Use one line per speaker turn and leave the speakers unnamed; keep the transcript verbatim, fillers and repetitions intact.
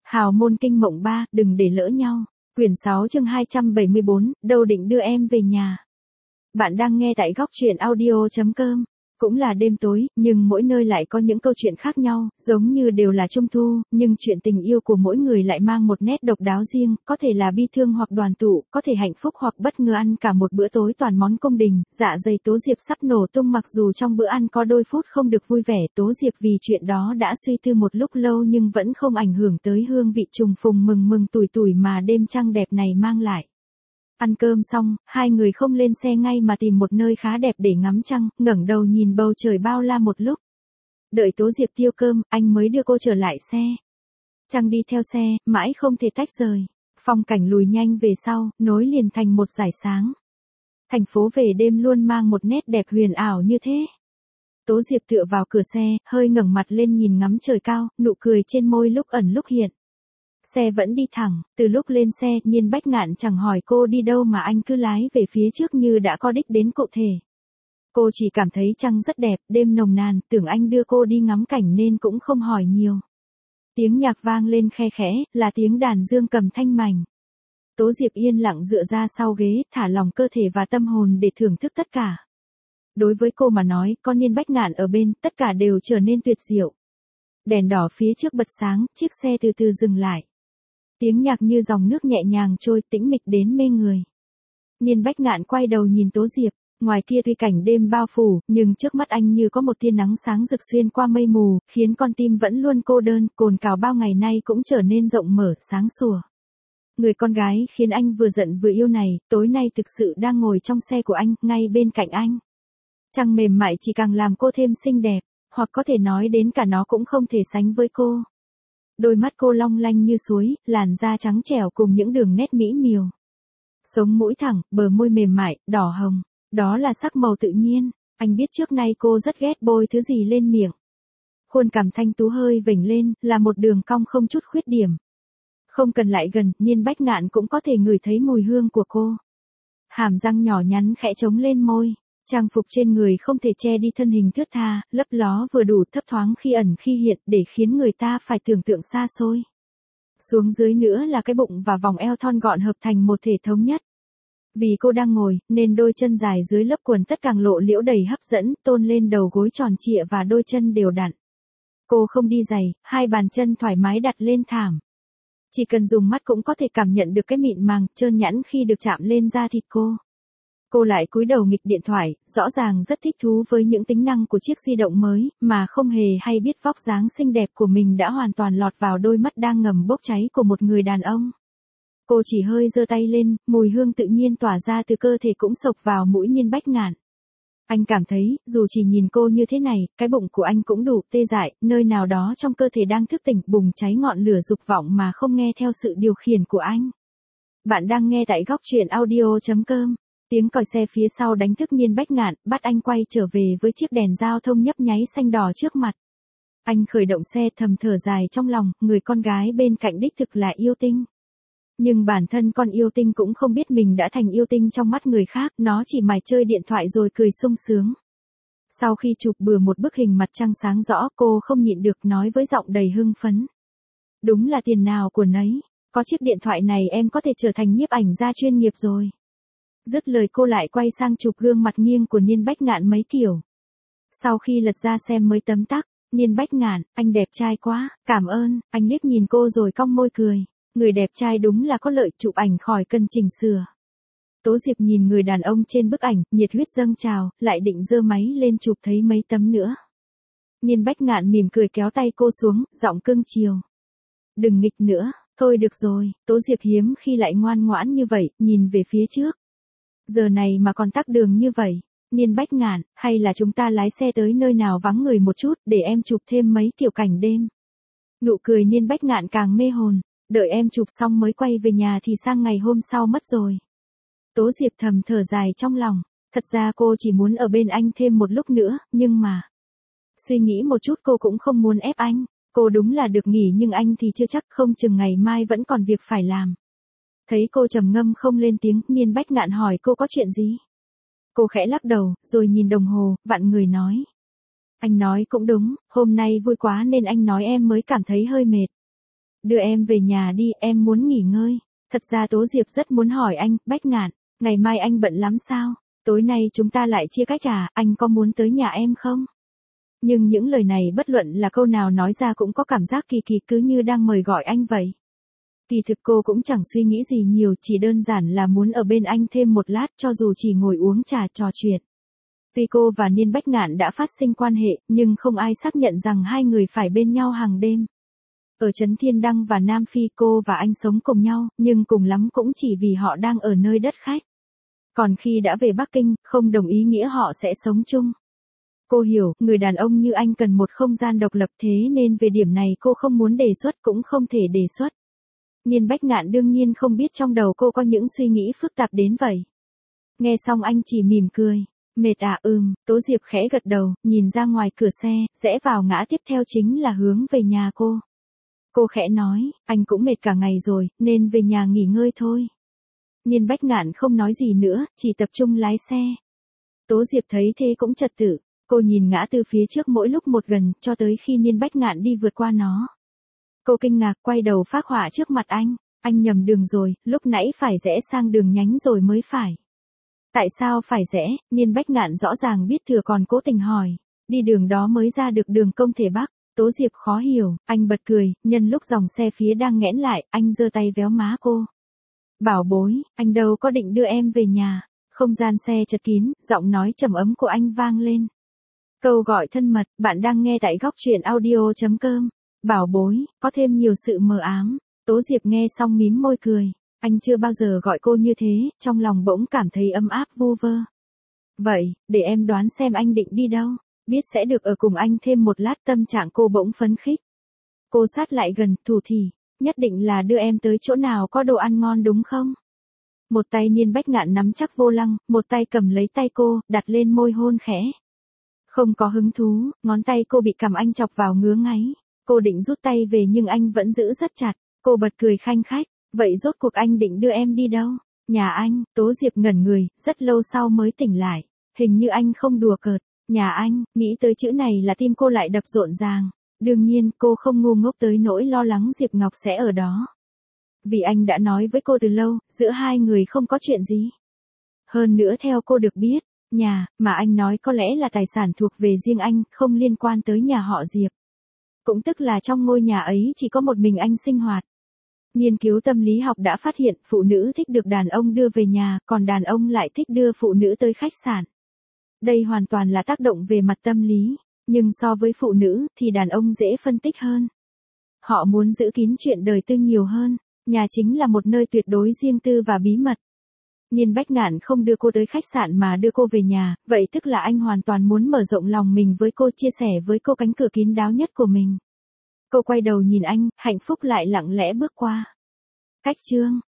Hào môn kinh mộng ba, đừng để lỡ nhau. Quyển sáu chương hai trăm bảy mươi bốn, đâu định đưa em về nhà. Bạn đang nghe tại góc truyện audio chấm com. Cũng là đêm tối, nhưng mỗi nơi lại có những câu chuyện khác nhau, giống như đều là trung thu, nhưng chuyện tình yêu của mỗi người lại mang một nét độc đáo riêng, có thể là bi thương hoặc đoàn tụ, có thể hạnh phúc hoặc bất ngờ ăn cả một bữa tối toàn món cung đình, dạ dày Tố Diệp sắp nổ tung mặc dù trong bữa ăn có đôi phút không được vui vẻ, Tố Diệp vì chuyện đó đã suy tư một lúc lâu nhưng vẫn không ảnh hưởng tới hương vị trùng phùng mừng mừng tủi tủi mà đêm trăng đẹp này mang lại. Ăn cơm xong, hai người không lên xe ngay mà tìm một nơi khá đẹp để ngắm trăng, ngẩng đầu nhìn bầu trời bao la một lúc. Đợi Tố Diệp tiêu cơm, anh mới đưa cô trở lại xe. Trăng đi theo xe, mãi không thể tách rời. Phong cảnh lùi nhanh về sau, nối liền thành một dải sáng. Thành phố về đêm luôn mang một nét đẹp huyền ảo như thế. Tố Diệp tựa vào cửa xe, hơi ngẩng mặt lên nhìn ngắm trời cao, nụ cười trên môi lúc ẩn lúc hiện. Xe vẫn đi thẳng, từ lúc lên xe, Nhiên Bách Ngạn chẳng hỏi cô đi đâu mà anh cứ lái về phía trước như đã có đích đến cụ thể. Cô chỉ cảm thấy trăng rất đẹp, đêm nồng nàn, tưởng anh đưa cô đi ngắm cảnh nên cũng không hỏi nhiều. Tiếng nhạc vang lên khe khẽ, là tiếng đàn dương cầm thanh mảnh. Tố Diệp yên lặng dựa ra sau ghế, thả lòng cơ thể và tâm hồn để thưởng thức tất cả. Đối với cô mà nói, có Nhiên Bách Ngạn ở bên, tất cả đều trở nên tuyệt diệu. Đèn đỏ phía trước bật sáng, chiếc xe từ từ dừng lại. Tiếng nhạc như dòng nước nhẹ nhàng trôi tĩnh mịch đến mê người. Nhiên Bách Ngạn quay đầu nhìn Tố Diệp, ngoài kia tuy cảnh đêm bao phủ, nhưng trước mắt anh như có một tia nắng sáng rực xuyên qua mây mù, khiến con tim vẫn luôn cô đơn, cồn cào bao ngày nay cũng trở nên rộng mở, sáng sủa. Người con gái khiến anh vừa giận vừa yêu này, tối nay thực sự đang ngồi trong xe của anh, ngay bên cạnh anh. Trăng mềm mại chỉ càng làm cô thêm xinh đẹp, hoặc có thể nói đến cả nó cũng không thể sánh với cô. Đôi mắt cô long lanh như suối, làn da trắng trẻo cùng những đường nét mỹ miều. Sống mũi thẳng, bờ môi mềm mại, đỏ hồng, đó là sắc màu tự nhiên. Anh biết trước nay cô rất ghét bôi thứ gì lên miệng. Khuôn cằm thanh tú hơi vểnh lên, là một đường cong không chút khuyết điểm. Không cần lại gần, Nhiên Bách Ngạn cũng có thể ngửi thấy mùi hương của cô. Hàm răng nhỏ nhắn khẽ trống lên môi. Trang phục trên người không thể che đi thân hình thướt tha, lấp ló vừa đủ thấp thoáng khi ẩn khi hiện để khiến người ta phải tưởng tượng xa xôi. Xuống dưới nữa là cái bụng và vòng eo thon gọn hợp thành một thể thống nhất. Vì cô đang ngồi, nên đôi chân dài dưới lớp quần tất càng lộ liễu đầy hấp dẫn, tôn lên đầu gối tròn trịa và đôi chân đều đặn. Cô không đi giày, hai bàn chân thoải mái đặt lên thảm. Chỉ cần dùng mắt cũng có thể cảm nhận được cái mịn màng, trơn nhẵn khi được chạm lên da thịt cô. Cô lại cúi đầu nghịch điện thoại, rõ ràng rất thích thú với những tính năng của chiếc di động mới, mà không hề hay biết vóc dáng xinh đẹp của mình đã hoàn toàn lọt vào đôi mắt đang ngầm bốc cháy của một người đàn ông. Cô chỉ hơi giơ tay lên, mùi hương tự nhiên tỏa ra từ cơ thể cũng xộc vào mũi Nhiên Bách Ngạn. Anh cảm thấy, dù chỉ nhìn cô như thế này, cái bụng của anh cũng đủ tê dại, nơi nào đó trong cơ thể đang thức tỉnh bùng cháy ngọn lửa dục vọng mà không nghe theo sự điều khiển của anh. Bạn đang nghe tại góc truyện audio chấm com. Tiếng còi xe phía sau đánh thức Nhiên Bách Ngạn, bắt anh quay trở về với chiếc đèn giao thông nhấp nháy xanh đỏ trước mặt. Anh khởi động xe thầm thở dài trong lòng, người con gái bên cạnh đích thực là yêu tinh. Nhưng bản thân con yêu tinh cũng không biết mình đã thành yêu tinh trong mắt người khác, nó chỉ mải chơi điện thoại rồi cười sung sướng. Sau khi chụp bừa một bức hình mặt trăng sáng rõ, cô không nhịn được nói với giọng đầy hưng phấn. Đúng là tiền nào của nấy, có chiếc điện thoại này em có thể trở thành nhiếp ảnh gia chuyên nghiệp rồi. Dứt lời cô lại quay sang chụp gương mặt nghiêng của Nhiên Bách Ngạn mấy kiểu. Sau khi lật ra xem mới tấm tắc, Nhiên Bách Ngạn, anh đẹp trai quá, cảm ơn, anh liếc nhìn cô rồi cong môi cười. Người đẹp trai đúng là có lợi, chụp ảnh khỏi cần chỉnh sửa. Tố Diệp nhìn người đàn ông trên bức ảnh, nhiệt huyết dâng trào, lại định giơ máy lên chụp thấy mấy tấm nữa. Nhiên Bách Ngạn mỉm cười kéo tay cô xuống, giọng cưng chiều. Đừng nghịch nữa, thôi được rồi, Tố Diệp hiếm khi lại ngoan ngoãn như vậy, nhìn về phía trước. Giờ này mà còn tắc đường như vậy, Nhiên Bách Ngạn, hay là chúng ta lái xe tới nơi nào vắng người một chút, để em chụp thêm mấy tiểu cảnh đêm. Nụ cười Nhiên Bách Ngạn càng mê hồn, đợi em chụp xong mới quay về nhà thì sang ngày hôm sau mất rồi. Tố Diệp thầm thở dài trong lòng, thật ra cô chỉ muốn ở bên anh thêm một lúc nữa, nhưng mà... Suy nghĩ một chút cô cũng không muốn ép anh, cô đúng là được nghỉ nhưng anh thì chưa chắc, không chừng ngày mai vẫn còn việc phải làm. Thấy cô trầm ngâm không lên tiếng, Nhiên Bách Ngạn hỏi cô có chuyện gì. Cô khẽ lắc đầu, rồi nhìn đồng hồ, vặn người nói. Anh nói cũng đúng, hôm nay vui quá nên anh nói em mới cảm thấy hơi mệt. Đưa em về nhà đi, em muốn nghỉ ngơi. Thật ra Tố Diệp rất muốn hỏi anh, Bách Ngạn, ngày mai anh bận lắm sao? Tối nay chúng ta lại chia cách à, anh có muốn tới nhà em không? Nhưng những lời này bất luận là câu nào nói ra cũng có cảm giác kỳ kỳ, cứ như đang mời gọi anh vậy. Kỳ thực cô cũng chẳng suy nghĩ gì nhiều, chỉ đơn giản là muốn ở bên anh thêm một lát, cho dù chỉ ngồi uống trà trò chuyện. Tuy cô và Niên Bách Ngạn đã phát sinh quan hệ, nhưng không ai xác nhận rằng hai người phải bên nhau hàng đêm. Ở Trấn Thiên Đăng và Nam Phi cô và anh sống cùng nhau, nhưng cùng lắm cũng chỉ vì họ đang ở nơi đất khách. Còn khi đã về Bắc Kinh, không đồng ý nghĩa họ sẽ sống chung. Cô hiểu, người đàn ông như anh cần một không gian độc lập, thế nên về điểm này cô không muốn đề xuất cũng không thể đề xuất. Niên Bách Ngạn đương nhiên không biết trong đầu cô có những suy nghĩ phức tạp đến vậy. Nghe xong anh chỉ mỉm cười. Mệt à? Ừm, Tố Diệp khẽ gật đầu, nhìn ra ngoài cửa xe, rẽ vào ngã tiếp theo chính là hướng về nhà cô. Cô khẽ nói, anh cũng mệt cả ngày rồi, nên về nhà nghỉ ngơi thôi. Niên Bách Ngạn không nói gì nữa, chỉ tập trung lái xe. Tố Diệp thấy thế cũng trật tự, cô nhìn ngã tư phía trước mỗi lúc một gần, cho tới khi Niên Bách Ngạn đi vượt qua nó. Cô kinh ngạc quay đầu phác họa trước mặt anh, anh nhầm đường rồi, lúc nãy phải rẽ sang đường nhánh rồi mới phải. Tại sao phải rẽ? Niên Bách Ngạn rõ ràng biết thừa còn cố tình hỏi. Đi đường đó mới ra được đường Công Thể Bắc. Tố Diệp khó hiểu, anh bật cười, nhân lúc dòng xe phía đang nghẽn lại, anh giơ tay véo má cô. Bảo bối, anh đâu có định đưa em về nhà. Không gian xe chật kín, giọng nói trầm ấm của anh vang lên. Câu gọi thân mật, bạn đang nghe tại góc truyện audio chấm com. Bảo bối, có thêm nhiều sự mờ ám. Tố Diệp nghe xong mím môi cười. Anh chưa bao giờ gọi cô như thế, trong lòng bỗng cảm thấy ấm áp vu vơ. Vậy, để em đoán xem anh định đi đâu, biết sẽ được ở cùng anh thêm một lát. Tâm trạng cô bỗng phấn khích. Cô sát lại gần, thủ thỉ, nhất định là đưa em tới chỗ nào có đồ ăn ngon đúng không? Một tay Niên Bách Ngạn nắm chắc vô lăng, một tay cầm lấy tay cô, đặt lên môi hôn khẽ. Không có hứng thú, ngón tay cô bị cằm anh chọc vào ngứa ngáy. Cô định rút tay về nhưng anh vẫn giữ rất chặt. Cô bật cười khanh khách. Vậy rốt cuộc anh định đưa em đi đâu? Nhà anh. Tố Diệp ngẩn người, rất lâu sau mới tỉnh lại. Hình như anh không đùa cợt. Nhà anh, nghĩ tới chữ này là tim cô lại đập rộn ràng. Đương nhiên, cô không ngu ngốc tới nỗi lo lắng Diệp Ngọc sẽ ở đó. Vì anh đã nói với cô từ lâu, giữa hai người không có chuyện gì. Hơn nữa theo cô được biết, nhà, mà anh nói có lẽ là tài sản thuộc về riêng anh, không liên quan tới nhà họ Diệp. Cũng tức là trong ngôi nhà ấy chỉ có một mình anh sinh hoạt. Nghiên cứu tâm lý học đã phát hiện phụ nữ thích được đàn ông đưa về nhà, còn đàn ông lại thích đưa phụ nữ tới khách sạn. Đây hoàn toàn là tác động về mặt tâm lý, nhưng so với phụ nữ thì đàn ông dễ phân tích hơn. Họ muốn giữ kín chuyện đời tư nhiều hơn, nhà chính là một nơi tuyệt đối riêng tư và bí mật. Niên Bách Ngạn không đưa cô tới khách sạn mà đưa cô về nhà, vậy tức là anh hoàn toàn muốn mở rộng lòng mình với cô, chia sẻ với cô cánh cửa kín đáo nhất của mình. Cô quay đầu nhìn anh, hạnh phúc lại lặng lẽ bước qua. Cách chương